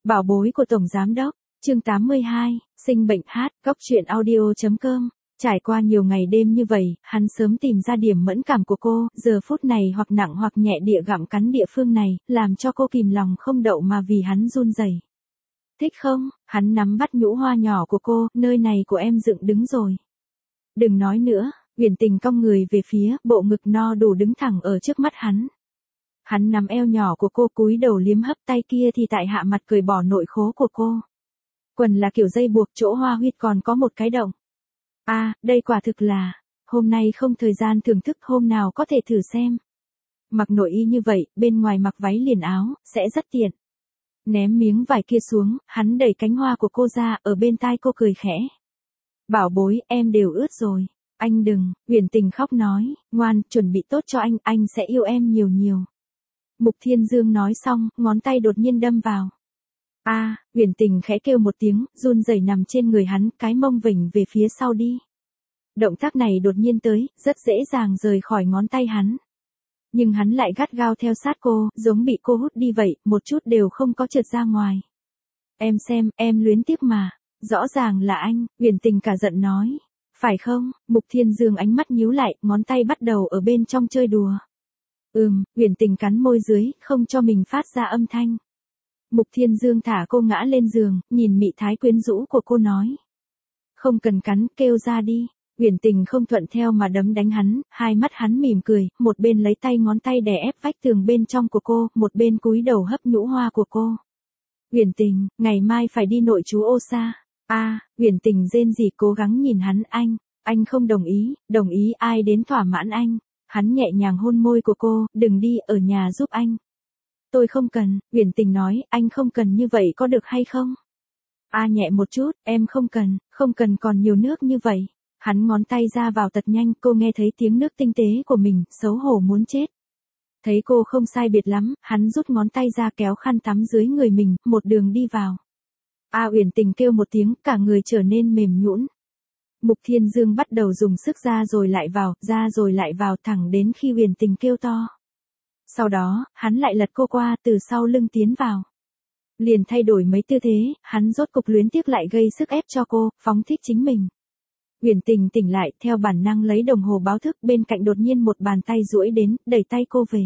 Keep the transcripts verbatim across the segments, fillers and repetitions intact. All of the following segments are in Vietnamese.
Bảo bối của Tổng Giám Đốc, chương tám mươi hai, sinh bệnh hát, góc truyện audio.com. Trải qua nhiều ngày đêm như vậy, hắn sớm tìm ra điểm mẫn cảm của cô, giờ phút này hoặc nặng hoặc nhẹ địa gặm cắn địa phương này, làm cho cô kìm lòng không đậu mà vì hắn run rẩy. Thích không? Hắn nắm bắt nhũ hoa nhỏ của cô, nơi này của em dựng đứng rồi. Đừng nói nữa, Uyển Tình cong người về phía, bộ ngực no đủ đứng thẳng ở trước mắt hắn. Hắn nắm eo nhỏ của cô cúi đầu liếm hấp, tay kia thì tại hạ mặt cởi bỏ nội khố của cô. Quần là kiểu dây buộc, chỗ hoa huyết còn có một cái động. A, à, đây quả thực là, hôm nay không thời gian thưởng thức, hôm nào có thể thử xem. Mặc nội y như vậy, bên ngoài mặc váy liền áo, sẽ rất tiện. Ném miếng vải kia xuống, hắn đẩy cánh hoa của cô ra, ở bên tai cô cười khẽ. Bảo bối, em đều ướt rồi. Anh đừng, Uyển Tình khóc nói, ngoan, chuẩn bị tốt cho anh, anh sẽ yêu em nhiều nhiều. Mục Thiên Dương nói xong, ngón tay đột nhiên đâm vào. A, à, Uyển Tình khẽ kêu một tiếng, run rẩy nằm trên người hắn, cái mông vểnh về phía sau đi. Động tác này đột nhiên tới, rất dễ dàng rời khỏi ngón tay hắn. Nhưng hắn lại gắt gao theo sát cô, giống bị cô hút đi vậy, một chút đều không có trượt ra ngoài. Em xem, em luyến tiếc mà. Rõ ràng là anh, Uyển Tình cả giận nói. Phải không? Mục Thiên Dương ánh mắt nhíu lại, ngón tay bắt đầu ở bên trong chơi đùa. Ừm, Uyển Tình cắn môi dưới, không cho mình phát ra âm thanh. Mục Thiên Dương thả cô ngã lên giường, nhìn mị thái quyến rũ của cô nói. Không cần cắn, kêu ra đi. Uyển Tình không thuận theo mà đấm đánh hắn, hai mắt hắn mỉm cười, một bên lấy tay ngón tay đè ép vách tường bên trong của cô, một bên cúi đầu hấp nhũ hoa của cô. Uyển Tình, ngày mai phải đi nội trú Ô Sa. A, à, Uyển Tình rên rỉ cố gắng nhìn hắn, anh, anh không đồng ý, đồng ý ai đến thỏa mãn anh. Hắn nhẹ nhàng hôn môi của cô, đừng đi, ở nhà giúp anh. Tôi không cần, Uyển Tình nói, anh không cần như vậy có được hay không? A à, nhẹ một chút, em không cần, không cần còn nhiều nước như vậy. Hắn ngón tay ra vào thật nhanh, cô nghe thấy tiếng nước tinh tế của mình, xấu hổ muốn chết. Thấy cô không sai biệt lắm, hắn rút ngón tay ra kéo khăn tắm dưới người mình, một đường đi vào. A à, Uyển Tình kêu một tiếng, cả người trở nên mềm nhũn. Mục Thiên Dương bắt đầu dùng sức ra rồi lại vào, ra rồi lại vào thẳng đến khi Uyển Tình kêu to. Sau đó, hắn lại lật cô qua, từ sau lưng tiến vào. Liền thay đổi mấy tư thế, hắn rốt cục luyến tiếc lại gây sức ép cho cô, phóng thích chính mình. Uyển Tình tỉnh lại, theo bản năng lấy đồng hồ báo thức, bên cạnh đột nhiên một bàn tay duỗi đến, đẩy tay cô về.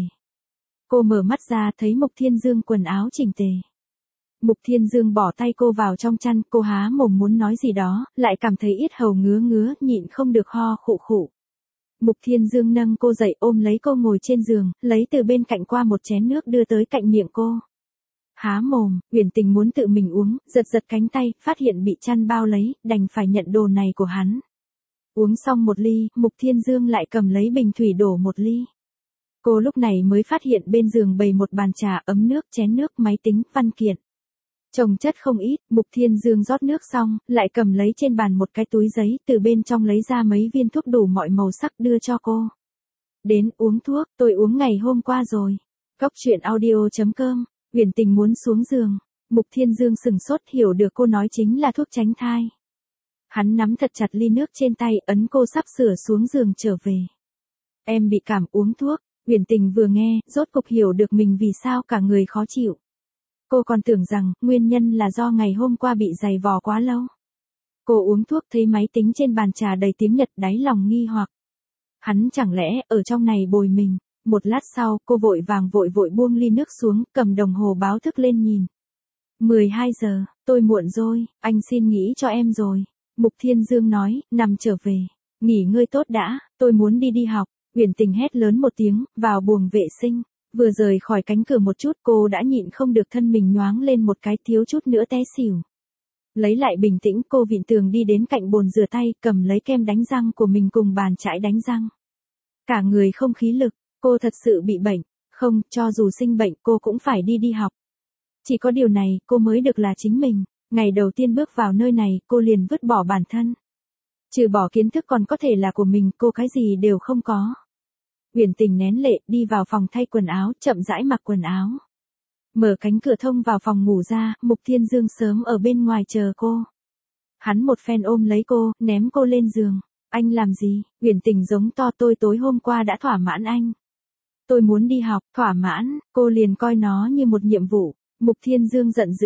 Cô mở mắt ra, thấy Mục Thiên Dương quần áo chỉnh tề. Mục Thiên Dương bỏ tay cô vào trong chăn, cô há mồm muốn nói gì đó, lại cảm thấy yết hầu ngứa ngứa, nhịn không được ho khụ khụ. Mục Thiên Dương nâng cô dậy, ôm lấy cô ngồi trên giường, lấy từ bên cạnh qua một chén nước đưa tới cạnh miệng cô. Há mồm, Uyển Tình muốn tự mình uống, giật giật cánh tay, phát hiện bị chăn bao lấy, đành phải nhận đồ này của hắn. Uống xong một ly, Mục Thiên Dương lại cầm lấy bình thủy đổ một ly. Cô lúc này mới phát hiện bên giường bày một bàn trà, ấm nước, chén nước, máy tính, văn kiện. Chồng chất không ít, Mục Thiên Dương rót nước xong, lại cầm lấy trên bàn một cái túi giấy, từ bên trong lấy ra mấy viên thuốc đủ mọi màu sắc đưa cho cô. Đến, uống thuốc, tôi uống ngày hôm qua rồi. Góc truyện audio.com, Uyển Tình muốn xuống giường. Mục Thiên Dương sừng sốt, hiểu được cô nói chính là thuốc tránh thai. Hắn nắm thật chặt ly nước trên tay, ấn cô sắp sửa xuống giường trở về. Em bị cảm, uống thuốc. Uyển Tình vừa nghe, rốt cục hiểu được mình vì sao cả người khó chịu. Cô còn tưởng rằng, nguyên nhân là do ngày hôm qua bị giày vò quá lâu. Cô uống thuốc thấy máy tính trên bàn trà đầy tiếng Nhật, đáy lòng nghi hoặc. Hắn chẳng lẽ, ở trong này bồi mình. Một lát sau, cô vội vàng vội vội buông ly nước xuống, cầm đồng hồ báo thức lên nhìn. mười hai giờ, tôi muộn rồi, anh xin nghỉ cho em rồi. Mục Thiên Dương nói, nằm trở về. Nghỉ ngơi tốt đã, tôi muốn đi đi học. Uyển Tình hét lớn một tiếng, vào buồng vệ sinh. Vừa rời khỏi cánh cửa một chút, cô đã nhịn không được, thân mình nhoáng lên một cái, thiếu chút nữa té xỉu. Lấy lại bình tĩnh, cô vịn tường đi đến cạnh bồn rửa tay, cầm lấy kem đánh răng của mình cùng bàn chải đánh răng. Cả người không khí lực, cô thật sự bị bệnh. Không, cho dù sinh bệnh, cô cũng phải đi đi học. Chỉ có điều này, cô mới được là chính mình. Ngày đầu tiên bước vào nơi này, cô liền vứt bỏ bản thân. Trừ bỏ kiến thức còn có thể là của mình, cô cái gì đều không có. Uyển Tình nén lệ, đi vào phòng thay quần áo, chậm rãi mặc quần áo. Mở cánh cửa thông vào phòng ngủ ra, Mục Thiên Dương sớm ở bên ngoài chờ cô. Hắn một phen ôm lấy cô, ném cô lên giường. Anh làm gì? Uyển Tình giống to, tôi tối hôm qua đã thỏa mãn anh. Tôi muốn đi học, thỏa mãn, cô liền coi nó như một nhiệm vụ. Mục Thiên Dương giận dữ,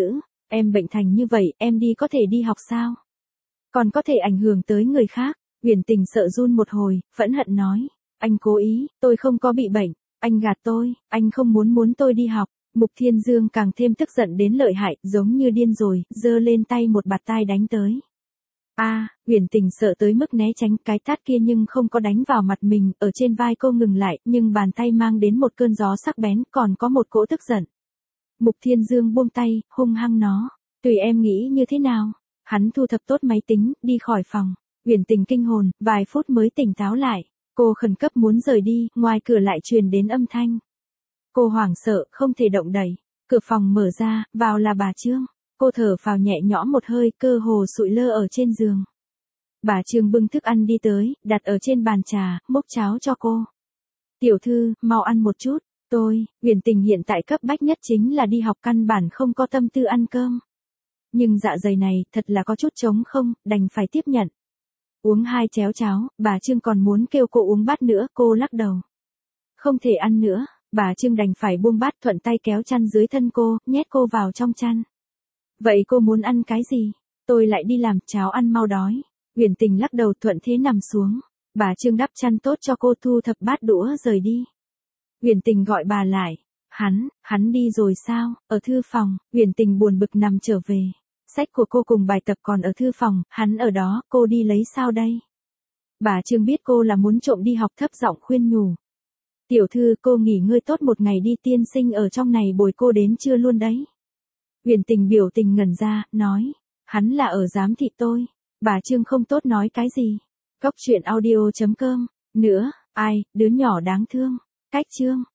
Em bệnh thành như vậy, em đi có thể đi học sao? Còn có thể ảnh hưởng tới người khác. Uyển Tình sợ run một hồi, phẫn hận nói. Anh cố ý, tôi không có bị bệnh. Anh gạt tôi, anh không muốn muốn tôi đi học. Mục Thiên Dương càng thêm tức giận đến lợi hại, giống như điên rồi, giơ lên tay một bạt tai đánh tới. A, à, Uyển Tình sợ tới mức né tránh cái tát kia nhưng không có đánh vào mặt mình, ở trên vai cô ngừng lại, nhưng bàn tay mang đến một cơn gió sắc bén, còn có một cỗ tức giận. Mục Thiên Dương buông tay, hung hăng nó. Tùy em nghĩ như thế nào. Hắn thu thập tốt máy tính, đi khỏi phòng. Uyển Tình kinh hồn, vài phút mới tỉnh táo lại. Cô khẩn cấp muốn rời đi, ngoài cửa lại truyền đến âm thanh. Cô hoảng sợ, không thể động đậy. Cửa phòng mở ra, vào là bà Trương. Cô thở phào nhẹ nhõm một hơi, cơ hồ sụi lơ ở trên giường. Bà Trương bưng thức ăn đi tới, đặt ở trên bàn trà, múc cháo cho cô. Tiểu thư, mau ăn một chút. Tôi, Uyển Tình hiện tại cấp bách nhất chính là đi học, căn bản không có tâm tư ăn cơm. Nhưng dạ dày này, thật là có chút trống không, đành phải tiếp nhận. Uống hai chéo cháo, bà Trương còn muốn kêu cô uống bát nữa, cô lắc đầu. Không thể ăn nữa, bà Trương đành phải buông bát, thuận tay kéo chăn dưới thân cô, nhét cô vào trong chăn. Vậy cô muốn ăn cái gì? Tôi lại đi làm, cháo ăn mau đói. Uyển Tình lắc đầu, thuận thế nằm xuống. Bà Trương đắp chăn tốt cho cô, thu thập bát đũa rời đi. Uyển Tình gọi bà lại. Hắn, hắn đi rồi sao? Ở thư phòng, Uyển Tình buồn bực nằm trở về. Sách của cô cùng bài tập còn ở thư phòng, hắn ở đó, cô đi lấy sao đây? Bà Trương biết cô là muốn trộm đi học, thấp giọng khuyên nhủ. Tiểu thư, cô nghỉ ngơi tốt một ngày đi, tiên sinh ở trong này bồi cô đến trưa luôn đấy. Uyển Tình biểu tình ngẩn ra, nói. Hắn là ở giám thị tôi. Bà Trương không tốt nói cái gì. Cóc truyện audio chấm com. Nữa, ai, đứa nhỏ đáng thương. Cách chương.